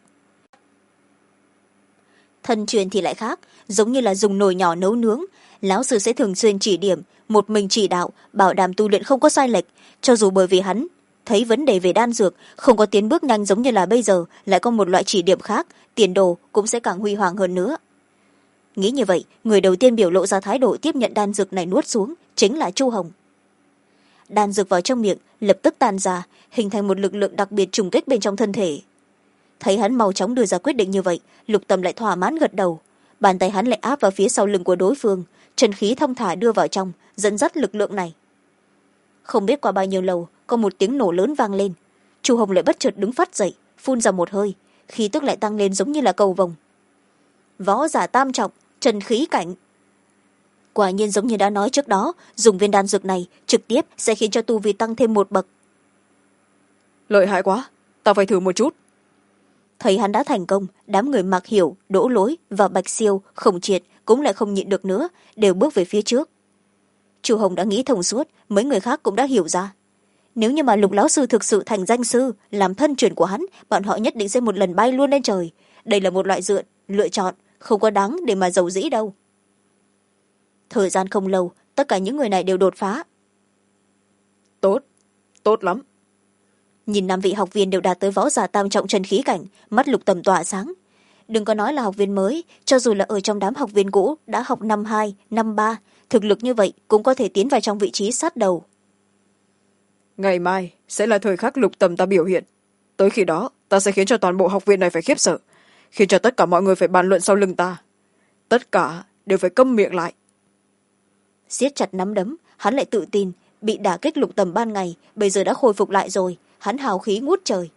Thân truyền thì lại khác, giống như là dùng nồi nhỏ nấu nướng, lão sư sẽ thường xuyên chỉ điểm, một mình chỉ đạo, bảo đảm tu luyện không có sai lệch, cho dù bởi vì hắn thấy vấn đề về đan dược không có tiến bước nhanh giống như là bây giờ, lại có một loại chỉ điểm khác, tiền đồ cũng sẽ càng huy hoàng hơn nữa. Nghĩ như vậy, người đầu tiên biểu lộ ra thái độ tiếp nhận đan dược này nuốt xuống chính là Chu Hồng. Đan dược vào trong miệng lập tức tan ra, hình thành một lực lượng đặc biệt trùng kích bên trong thân thể. Thấy hắn mau chóng đưa ra quyết định như vậy, Lục Tầm lại thỏa mãn gật đầu, bàn tay hắn lại áp vào phía sau lưng của đối phương, chân khí thông thả đưa vào trong, dẫn dắt lực lượng này. Không biết qua bao nhiêu lâu, có một tiếng nổ lớn vang lên, Chu Hồng lại bất chợt đứng phát dậy, phun ra một hơi, khí tức lại tăng lên giống như là cầu vồng. Võ giả tam trọng, trần khí cảnh. Quả nhiên giống như đã nói trước đó, dùng viên đan dược này trực tiếp sẽ khiến cho tu vi tăng thêm một bậc. Lợi hại quá, ta phải thử một chút. Thấy hắn đã thành công, đám người Mạc Hiểu, Đỗ Lối và Bạch Siêu, Khổng Triệt cũng lại không nhịn được nữa, đều bước về phía trước. Chu Hồng đã nghĩ thông suốt, mấy người khác cũng đã hiểu ra. Nếu như mà Lục lão sư thực sự thành danh sư, làm thân truyền của hắn, bọn họ nhất định sẽ một lần bay luôn lên trời. Đây là một loại lựa chọn, không có đáng để mà giàu dĩ đâu. Thời gian không lâu, tất cả những người này đều đột phá. Tốt, tốt lắm. Nhìn 5 vị học viên đều đạt tới võ giả tam trọng trần khí cảnh, mắt Lục Tầm tỏa sáng. Đừng có nói là học viên mới, cho dù là ở trong đám học viên cũ đã học năm 2, năm 3, thực lực như vậy cũng có thể tiến vào trong vị trí sát đầu. Ngày mai sẽ là thời khắc Lục Tầm ta biểu hiện. Tới khi đó, ta sẽ khiến cho toàn bộ học viên này phải khiếp sợ, khiến cho tất cả mọi người phải bàn luận sau lưng ta. Tất cả đều phải câm miệng lại. Siết chặt nắm đấm, hắn lại tự tin, bị đả kích Lục Tầm ban ngày, bây giờ đã khôi phục lại rồi, hắn hào khí ngút trời.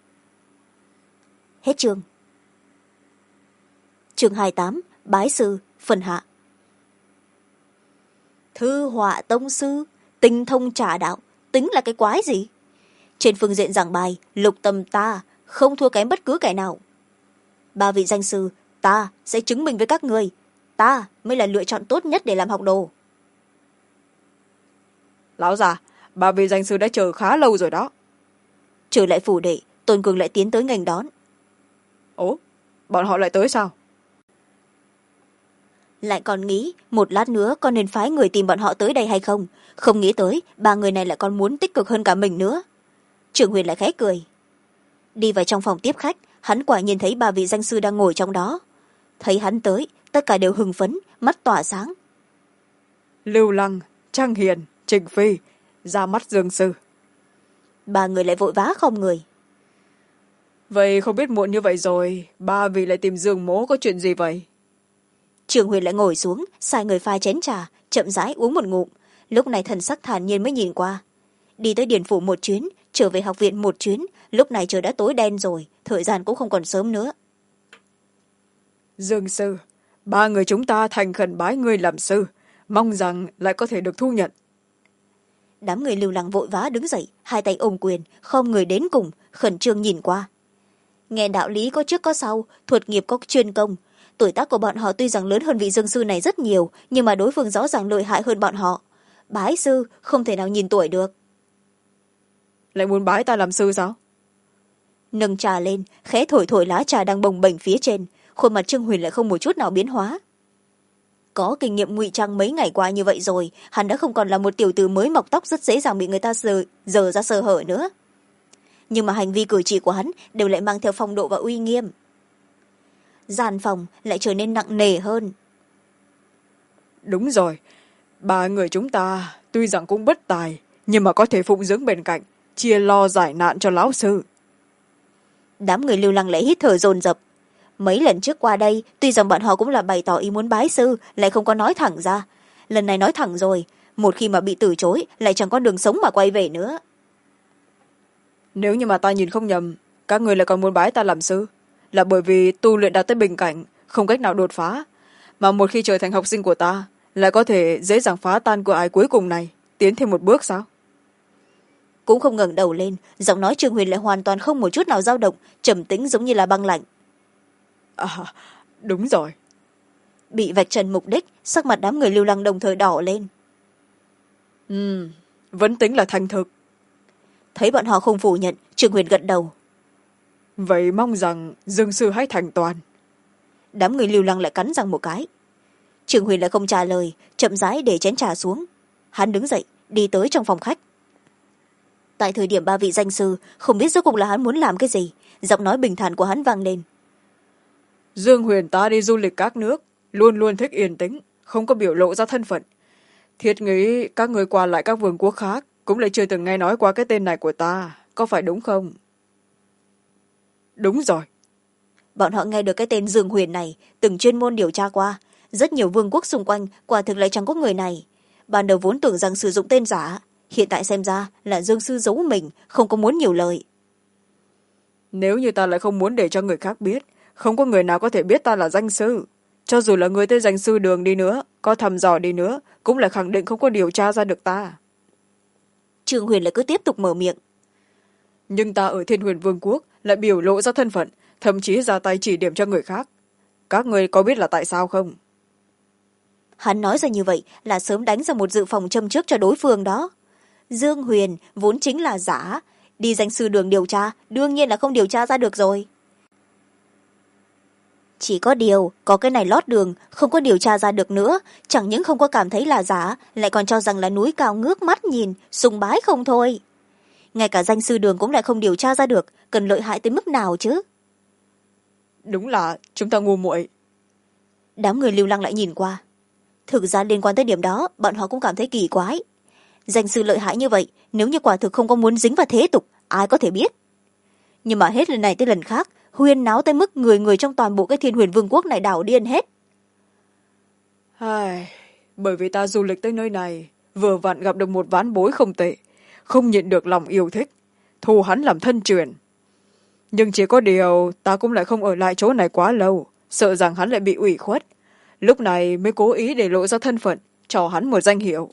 Hết chương. Chương 28, Bái sư, phần hạ. Thư họa tông sư, tinh thông trà đạo, tính là cái quái gì? Trên phương diện giảng bài, Lục Tầm ta không thua kém bất cứ kẻ nào. 3 vị danh sư, ta sẽ chứng minh với các người, ta mới là lựa chọn tốt nhất để làm học đồ. Lão già, 3 vị danh sư đã chờ khá lâu rồi đó. Trở lại phủ đệ, Tôn Cường lại tiến tới nghênh đón. Ố, bọn họ lại tới sao? Lại còn nghĩ một lát nữa con nên phái người tìm bọn họ tới đây hay không, không nghĩ tới 3 người này lại còn muốn tích cực hơn cả mình nữa. Trưởng Huyền lại khẽ cười. Đi vào trong phòng tiếp khách, hắn quả nhiên thấy 3 vị danh sư đang ngồi trong đó. Thấy hắn tới, tất cả đều hưng phấn, mắt tỏa sáng. Lưu Lăng, Trang Hiền, Trình Phi, ra mắt Dương sư. 3 người lại vội vã không người. Vậy không biết muộn như vậy rồi, 3 vị lại tìm Dương mố có chuyện gì vậy? Trường Huyền lại ngồi xuống, sai người pha chén trà, chậm rãi uống một ngụm, lúc này thần sắc thản nhiên mới nhìn qua. Đi tới điền phủ một chuyến, trở về học viện một chuyến, lúc này trời đã tối đen rồi, thời gian cũng không còn sớm nữa. Dương sư, 3 người chúng ta thành khẩn bái ngươi làm sư, mong rằng lại có thể được thu nhận. Đám người Lưu Lăng vội vã đứng dậy, hai tay ôm quyền, không người đến cùng, khẩn trương nhìn qua. Nghe đạo lý có trước có sau, thuật nghiệp có chuyên công, tuổi tác của bọn họ tuy rằng lớn hơn vị dương sư này rất nhiều, nhưng mà đối phương rõ ràng lợi hại hơn bọn họ. Bái sư không thể nào nhìn tuổi được. Lại muốn bái ta làm sư sao? Nâng trà lên, khẽ thổi thổi lá trà đang bồng bềnh phía trên, khuôn mặt Trương Huyền lại không một chút nào biến hóa. Có kinh nghiệm ngụy trang mấy ngày qua như vậy rồi, hắn đã không còn là một tiểu tử mới mọc tóc rất dễ dàng bị người ta dở ra sơ hở nữa. Nhưng mà hành vi cử chỉ của hắn đều lại mang theo phong độ và uy nghiêm. Gian phòng lại trở nên nặng nề hơn. Đúng rồi, 3 người chúng ta tuy rằng cũng bất tài, nhưng mà có thể phụng dưỡng bên cạnh, chia lo giải nạn cho lão sư. Đám người Lưu Lăng lại hít thở dồn dập. Mấy lần trước qua đây, tuy rằng bọn họ cũng là bày tỏ ý muốn bái sư, lại không có nói thẳng ra. Lần này nói thẳng rồi, một khi mà bị từ chối, lại chẳng có đường sống mà quay về nữa. Nếu như mà ta nhìn không nhầm, các người lại còn muốn bái ta làm sư, là bởi vì tu luyện đạt tới bình cảnh, không cách nào đột phá, mà một khi trở thành học sinh của ta, lại có thể dễ dàng phá tan cửa ải cuối cùng này, tiến thêm một bước sao? Cũng không ngẩng đầu lên, giọng nói Trương Huyền lại hoàn toàn không một chút nào dao động, trầm tĩnh giống như là băng lạnh. Đúng rồi. Bị vạch trần mục đích, sắc mặt đám người Lưu Lăng đồng thời đỏ lên. Vẫn tính là thành thực. Thấy bọn họ không phủ nhận, Trương Huyền gật đầu. Vậy mong rằng Dương sư hãy thành toàn. Đám người Lưu Lăng lại cắn răng một cái. Trương Huyền lại không trả lời, chậm rãi để chén trà xuống. Hắn đứng dậy, đi tới trong phòng khách. Tại thời điểm ba vị danh sư, không biết rốt cuộc là hắn muốn làm cái gì, giọng nói bình thản của hắn vang lên. Dương Huyền ta đi du lịch các nước, luôn luôn thích yên tĩnh, không có biểu lộ ra thân phận. Thiết nghĩ các người qua lại các vương quốc khác cũng lại chưa từng nghe nói qua cái tên này của ta, có phải đúng không? Đúng rồi. Bọn họ nghe được cái tên Dương Huyền này, từng chuyên môn điều tra qua. Rất nhiều vương quốc xung quanh quả thực lại chẳng có người này. Ban đầu vốn tưởng rằng sử dụng tên giả, hiện tại xem ra là Dương sư giấu mình, không có muốn nhiều lời. Nếu như ta lại không muốn để cho người khác biết, không có người nào có thể biết ta là danh sư. Cho dù là người tên danh sư Đường đi nữa, có thăm dò đi nữa, cũng là khẳng định không có điều tra ra được ta. Trương Huyền lại cứ tiếp tục mở miệng. Nhưng ta ở Thiên Huyền Vương quốc lại biểu lộ ra thân phận, thậm chí ra tay chỉ điểm cho người khác. Các người có biết là tại sao không? Hắn nói ra như vậy là sớm đánh ra một dự phòng châm trước cho đối phương đó. Dương Huyền vốn chính là giả, đi danh sư Đường điều tra, đương nhiên là không điều tra ra được rồi. Chỉ có điều, có cái này lót đường, không có điều tra ra được nữa, chẳng những không có cảm thấy là giả, lại còn cho rằng là núi cao ngước mắt nhìn, sùng bái không thôi. Ngay cả danh sư Đường cũng lại không điều tra ra được, cần lợi hại tới mức nào chứ? Đúng là chúng ta ngu muội. Đám người Lưu Lăng lại nhìn qua. Thực ra liên quan tới điểm đó, bọn họ cũng cảm thấy kỳ quái. Danh sư lợi hại như vậy, nếu như quả thực không có muốn dính vào thế tục, ai có thể biết. Nhưng mà hết lần này tới lần khác, huyên náo tới mức người người trong toàn bộ cái Thiên Huyền Vương quốc này đảo điên hết. Bởi vì ta du lịch tới nơi này, vừa vặn gặp được một ván bối không tệ, không nhịn được lòng yêu thích, thu hắn làm thân truyền. Nhưng chỉ có điều ta cũng lại không ở lại chỗ này quá lâu, sợ rằng hắn lại bị ủy khuất. Lúc này mới cố ý để lộ ra thân phận, cho hắn một danh hiệu.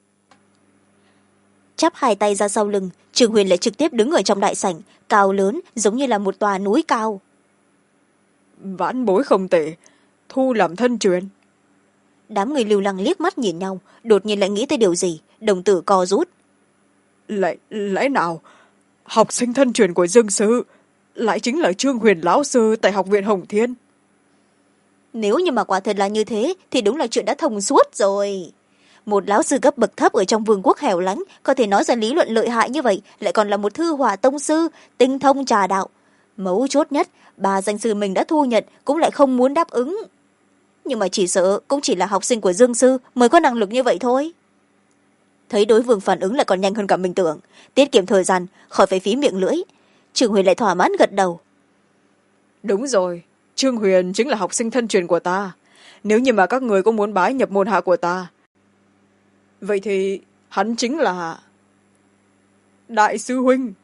Chắp hai tay ra sau lưng, Trương Huyền lại trực tiếp đứng ở trong đại sảnh, cao lớn giống như là một tòa núi cao. Vãn bối không tệ, thu làm thân truyền. Đám người Lưu Lăng liếc mắt nhìn nhau, đột nhiên lại nghĩ tới điều gì, đồng tử co rút. Lẽ nào học sinh thân truyền của Dương sư lại chính là Trương Huyền lão sư tại học viện Hồng Thiên? Nếu như mà quả thật là như thế thì đúng là chuyện đã thông suốt rồi. Một lão sư cấp bậc thấp ở trong vương quốc hẻo lánh có thể nói ra lý luận lợi hại như vậy, lại còn là một thư hỏa tông sư tinh thông trà đạo. Mấu chốt nhất, bà danh sư mình đã thu nhận cũng lại không muốn đáp ứng. Nhưng mà chỉ sợ cũng chỉ là học sinh của Dương sư mới có năng lực như vậy thôi. Thấy đối phương phản ứng lại còn nhanh hơn cả mình tưởng, tiết kiệm thời gian, khỏi phải phí miệng lưỡi. Trương Huyền lại thỏa mãn gật đầu. Đúng rồi, Trương Huyền chính là học sinh thân truyền của ta. Nếu như mà các người có muốn bái nhập môn hạ của ta, vậy thì hắn chính là Đại sư huynh.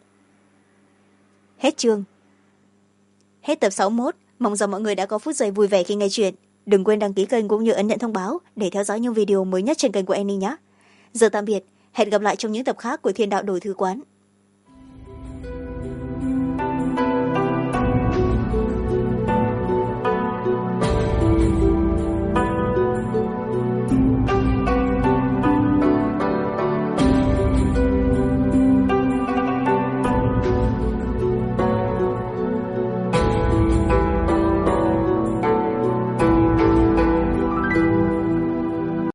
Hết chương. Hết tập 61. Mong rằng mọi người đã có phút giây vui vẻ khi nghe chuyện. Đừng quên đăng ký kênh cũng như ấn nhận thông báo để theo dõi những video mới nhất trên kênh của Annie nhé. Giờ tạm biệt, hẹn gặp lại trong những tập khác của Thiên Đạo Đổi Thư Quán.